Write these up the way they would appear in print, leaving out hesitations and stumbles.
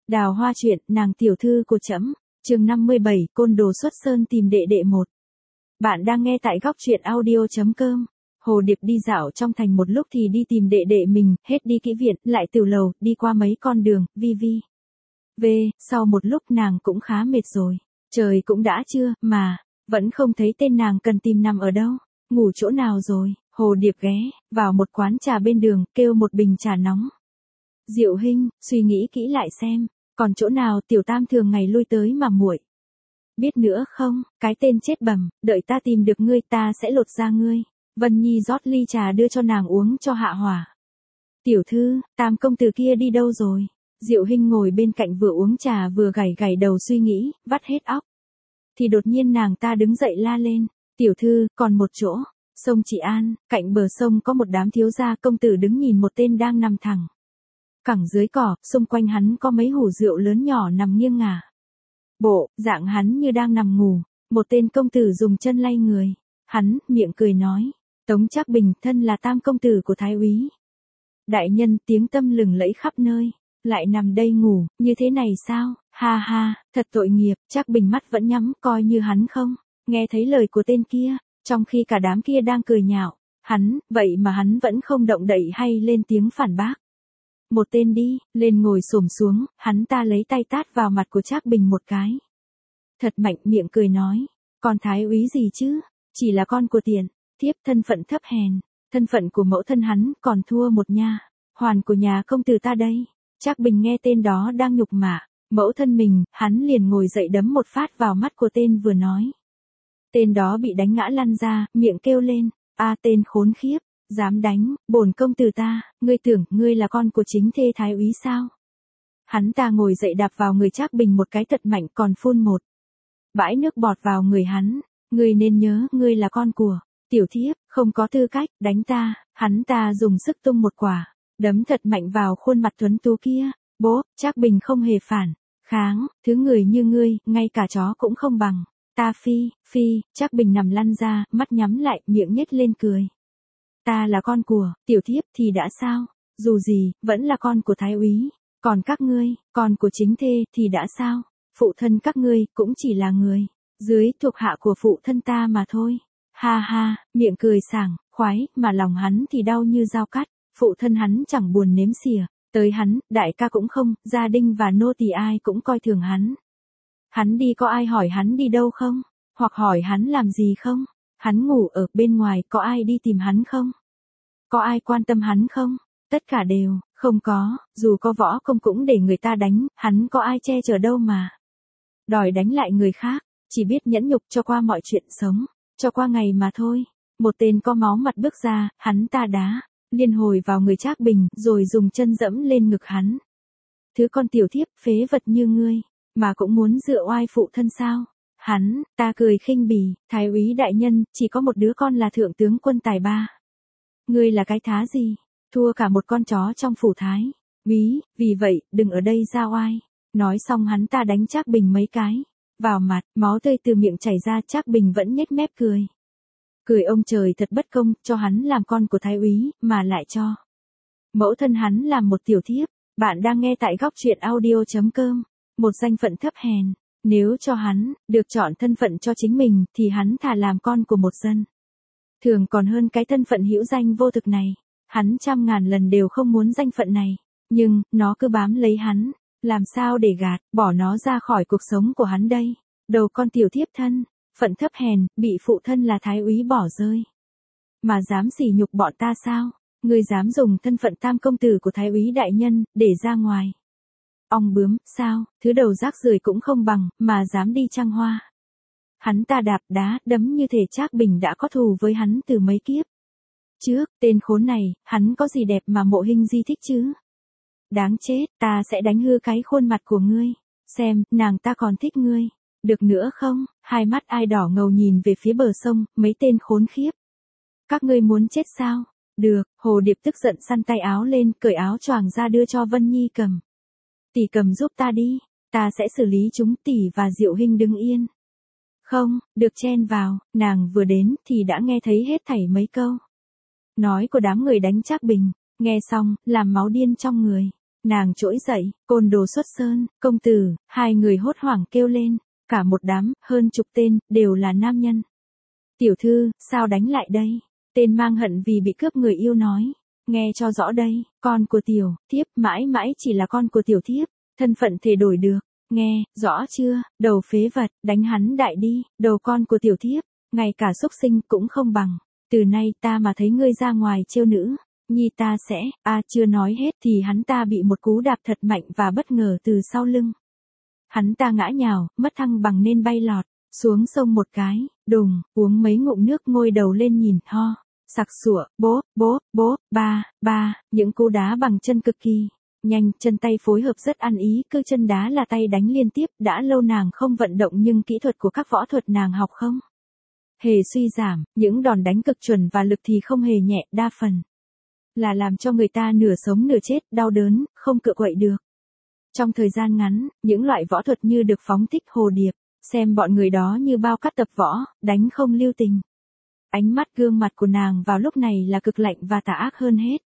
Đào Hoa truyện, nàng tiểu thư của trẫm, chương 57, côn đồ xuất sơn tìm đệ đệ một. Bạn đang nghe tại góc truyện audio.com. Hồ Điệp đi dạo trong thành một lúc thì đi tìm đệ đệ mình, hết đi kỹ viện, lại tiểu lầu, đi qua mấy con đường, sau một lúc nàng cũng khá mệt rồi. Trời cũng đã trưa, mà, vẫn không thấy tên nàng cần tìm nằm ở đâu, ngủ chỗ nào rồi. Hồ Điệp ghé vào một quán trà bên đường, kêu một bình trà nóng. Diệu Hinh, suy nghĩ kỹ lại xem, còn chỗ nào tiểu tam thường ngày lui tới mà muội biết nữa không, cái tên chết bẩm, đợi ta tìm được ngươi ta sẽ lột da ngươi. Vân Nhi rót ly trà đưa cho nàng uống cho hạ hỏa. Tiểu thư, tam công tử kia đi đâu rồi? Diệu Hinh ngồi bên cạnh vừa uống trà vừa gảy gảy đầu suy nghĩ, vắt hết óc. Thì đột nhiên nàng ta đứng dậy la lên, tiểu thư, còn một chỗ. Sông Trị An, cạnh bờ sông có một đám thiếu gia công tử đứng nhìn một tên đang nằm thẳng cẳng dưới cỏ, xung quanh hắn có mấy hủ rượu lớn nhỏ nằm nghiêng ngả. Bộ, dạng hắn như đang nằm ngủ, một tên công tử dùng chân lay người. Hắn, miệng cười nói, Tống Trác Bình thân là tam công tử của thái úy. Đại nhân tiếng tâm lừng lẫy khắp nơi, lại nằm đây ngủ, như thế này sao, ha ha, thật tội nghiệp, Trác Bình mắt vẫn nhắm, coi như hắn không nghe thấy lời của tên kia, trong khi cả đám kia đang cười nhạo, vậy mà hắn vẫn không động đậy hay lên tiếng phản bác. Một tên đi, lên ngồi xổm xuống, hắn ta lấy tay tát vào mặt của Trác Bình một cái. Thật mạnh miệng cười nói, con thái úy gì chứ, chỉ là con của tiền, thiếp thân phận thấp hèn, thân phận của mẫu thân hắn còn thua một nha, hoàn của nhà công tử ta đây. Trác Bình nghe tên đó đang nhục mạ mẫu thân mình, hắn liền ngồi dậy đấm một phát vào mắt của tên vừa nói. Tên đó bị đánh ngã lăn ra, miệng kêu lên, tên khốn khiếp. Dám đánh, bổn công tử ta, ngươi tưởng ngươi là con của chính thê thái úy sao? Hắn ta ngồi dậy đạp vào người Trác Bình một cái thật mạnh còn phun một bãi nước bọt vào người hắn. Ngươi nên nhớ ngươi là con của tiểu thiếp, không có tư cách đánh ta. Hắn ta dùng sức tung một quả đấm thật mạnh vào khuôn mặt tuấn tú kia. Bố, Trác Bình không hề phản kháng, thứ người như ngươi, ngay cả chó cũng không bằng. Ta phi, Trác Bình nằm lăn ra, mắt nhắm lại, miệng nhếch lên cười. Ta là con của tiểu thiếp thì đã sao, dù gì, vẫn là con của thái úy. Còn các ngươi, con của chính thê thì đã sao, phụ thân các ngươi cũng chỉ là người dưới thuộc hạ của phụ thân ta mà thôi. Ha ha, miệng cười sảng khoái, mà lòng hắn thì đau như dao cắt. Phụ thân hắn chẳng buồn nếm xỉa tới hắn, đại ca cũng không, gia đình và nô tỳ ai cũng coi thường hắn. Hắn đi có ai hỏi hắn đi đâu không, hoặc hỏi hắn làm gì không? Hắn ngủ ở bên ngoài có ai đi tìm hắn không? Có ai quan tâm hắn không? Tất cả đều, không có, dù có võ công cũng để người ta đánh, hắn có ai che chở đâu mà đòi đánh lại người khác, chỉ biết nhẫn nhục cho qua mọi chuyện sống, cho qua ngày mà thôi. Một tên có máu mặt bước ra, hắn ta đá liên hồi vào người Trác Bình, rồi dùng chân dẫm lên ngực hắn. Thứ con tiểu thiếp phế vật như ngươi, mà cũng muốn dựa oai phụ thân sao? Ta cười khinh bỉ, thái úy đại nhân, chỉ có một đứa con là thượng tướng quân tài ba. Ngươi là cái thá gì, thua cả một con chó trong phủ thái úy, vì vậy, đừng ở đây ra oai. Nói xong hắn ta đánh Trác Bình mấy cái vào mặt, máu tươi từ miệng chảy ra. Trác Bình vẫn nhếch mép cười. Cười ông trời thật bất công, cho hắn làm con của thái úy, mà lại cho mẫu thân hắn làm một tiểu thiếp. Bạn đang nghe tại góc truyện audio.com. Một danh phận thấp hèn, nếu cho hắn được chọn thân phận cho chính mình thì hắn thà làm con của một dân thường còn hơn cái thân phận hữu danh vô thực này. Hắn trăm ngàn lần đều không muốn danh phận này, nhưng nó cứ bám lấy hắn, làm sao để gạt bỏ nó ra khỏi cuộc sống của hắn đây? Đầu con tiểu thiếp thân phận thấp hèn, bị phụ thân là thái úy bỏ rơi, mà dám sỉ nhục bọn ta sao? Ngươi dám dùng thân phận tam công tử của thái úy đại nhân để ra ngoài ong bướm sao? Thứ đầu rác rưởi cũng không bằng, mà dám đi trăng hoa. Hắn ta đạp đá đấm như thể Trác Bình đã có thù với hắn từ mấy kiếp trước. Tên khốn này, hắn có gì đẹp mà Mộ Hinh Di thích chứ? Đáng chết, ta sẽ đánh hư cái khuôn mặt của ngươi, xem nàng ta còn thích ngươi được nữa không? Hai mắt ai đỏ ngầu nhìn về phía bờ sông, mấy tên khốn khiếp, các ngươi muốn chết sao? Được, Hồ Điệp tức giận săn tay áo lên, cởi áo choàng ra đưa cho Vân Nhi cầm. Tỷ cầm giúp ta đi, ta sẽ xử lý chúng. Tỷ và Diệu Hinh đứng yên, không được chen vào. Nàng vừa đến thì đã nghe thấy hết thảy mấy câu nói của đám người đánh Trác Bình, nghe xong làm máu điên trong người. Nàng trỗi dậy, côn đồ xuất sơn, công tử, hai người hốt hoảng kêu lên, cả một đám, hơn chục tên, đều là nam nhân. Tiểu thư, sao đánh lại đây? Tên mang hận vì bị cướp người yêu nói, nghe cho rõ đây, con của tiểu thiếp mãi mãi chỉ là con của tiểu thiếp, thân phận thể đổi được, nghe, rõ chưa, đầu phế vật, đánh hắn đại đi, đầu con của tiểu thiếp, ngay cả xúc sinh cũng không bằng, từ nay ta mà thấy ngươi ra ngoài trêu nữ, nhi ta sẽ, chưa nói hết thì hắn ta bị một cú đạp thật mạnh và bất ngờ từ sau lưng. Hắn ta ngã nhào, mất thăng bằng nên bay lọt, xuống sông một cái, đùng, uống mấy ngụm nước ngôi đầu lên nhìn, ho, sặc sụa, bố, ba, những cú đá bằng chân cực kỳ nhanh, chân tay phối hợp rất ăn ý, cứ chân đá là tay đánh liên tiếp, đã lâu nàng không vận động nhưng kỹ thuật của các võ thuật nàng học không hề suy giảm, những đòn đánh cực chuẩn và lực thì không hề nhẹ, đa phần là làm cho người ta nửa sống nửa chết, đau đớn, không cựa quậy được. Trong thời gian ngắn, những loại võ thuật như được phóng thích hồ điệp, xem bọn người đó như bao cát tập võ, đánh không lưu tình. Ánh mắt gương mặt của nàng vào lúc này là cực lạnh và tà ác hơn hết.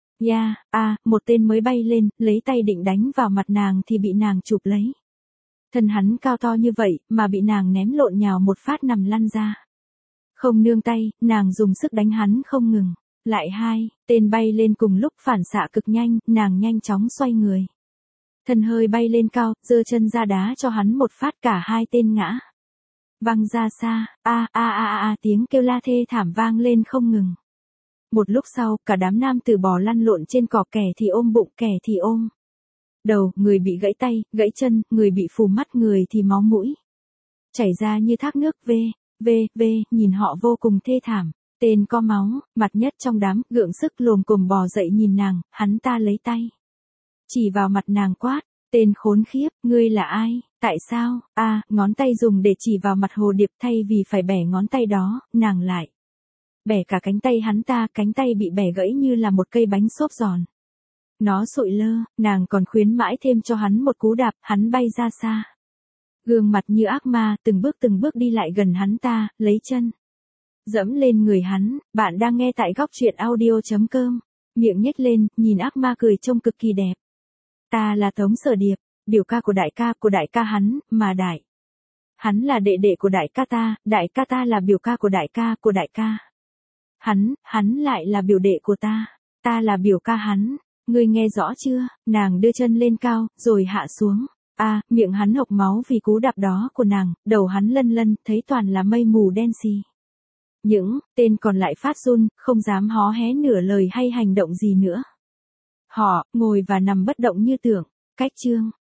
Một tên mới bay lên, lấy tay định đánh vào mặt nàng thì bị nàng chụp lấy. Thân hắn cao to như vậy, mà bị nàng ném lộn nhào một phát nằm lăn ra. Không nương tay, nàng dùng sức đánh hắn không ngừng. Lại hai, tên bay lên cùng lúc phản xạ cực nhanh, nàng nhanh chóng xoay người. Thân hơi bay lên cao, giơ chân ra đá cho hắn một phát, cả hai tên ngã văng ra xa, tiếng kêu la thê thảm vang lên không ngừng. Một lúc sau, cả đám nam tử bò lăn lộn trên cỏ, kẻ thì ôm bụng, kẻ thì ôm đầu, người bị gãy tay, gãy chân, người bị phù mắt, người thì máu mũi chảy ra như thác nước, nhìn họ vô cùng thê thảm. Tên có máu, mặt nhất trong đám, gượng sức lồm cồm bò dậy nhìn nàng, hắn ta lấy tay chỉ vào mặt nàng quát, tên khốn khiếp, ngươi là ai, tại sao, ngón tay dùng để chỉ vào mặt hồ điệp, thay vì phải bẻ ngón tay đó, nàng lại bẻ cả cánh tay hắn ta, cánh tay bị bẻ gãy như là một cây bánh xốp giòn. Nó sụi lơ, nàng còn khuyến mãi thêm cho hắn một cú đạp, hắn bay ra xa. Gương mặt như ác ma, từng bước đi lại gần hắn ta, lấy chân dẫm lên người hắn. Bạn đang nghe tại góc truyện audio.com. Miệng nhếch lên, nhìn ác ma cười trông cực kỳ đẹp. Ta là Tống Sở Điệp, biểu ca của đại ca hắn, mà hắn là đệ đệ của đại ca ta là biểu ca của đại ca. Hắn lại là biểu đệ của ta là biểu ca hắn, ngươi nghe rõ chưa? Nàng đưa chân lên cao, rồi hạ xuống. Miệng hắn hộc máu vì cú đạp đó của nàng, đầu hắn lân, thấy toàn là mây mù đen xì. Những tên còn lại phát run, không dám hó hé nửa lời hay hành động gì nữa. Họ ngồi và nằm bất động như tượng. Cách chương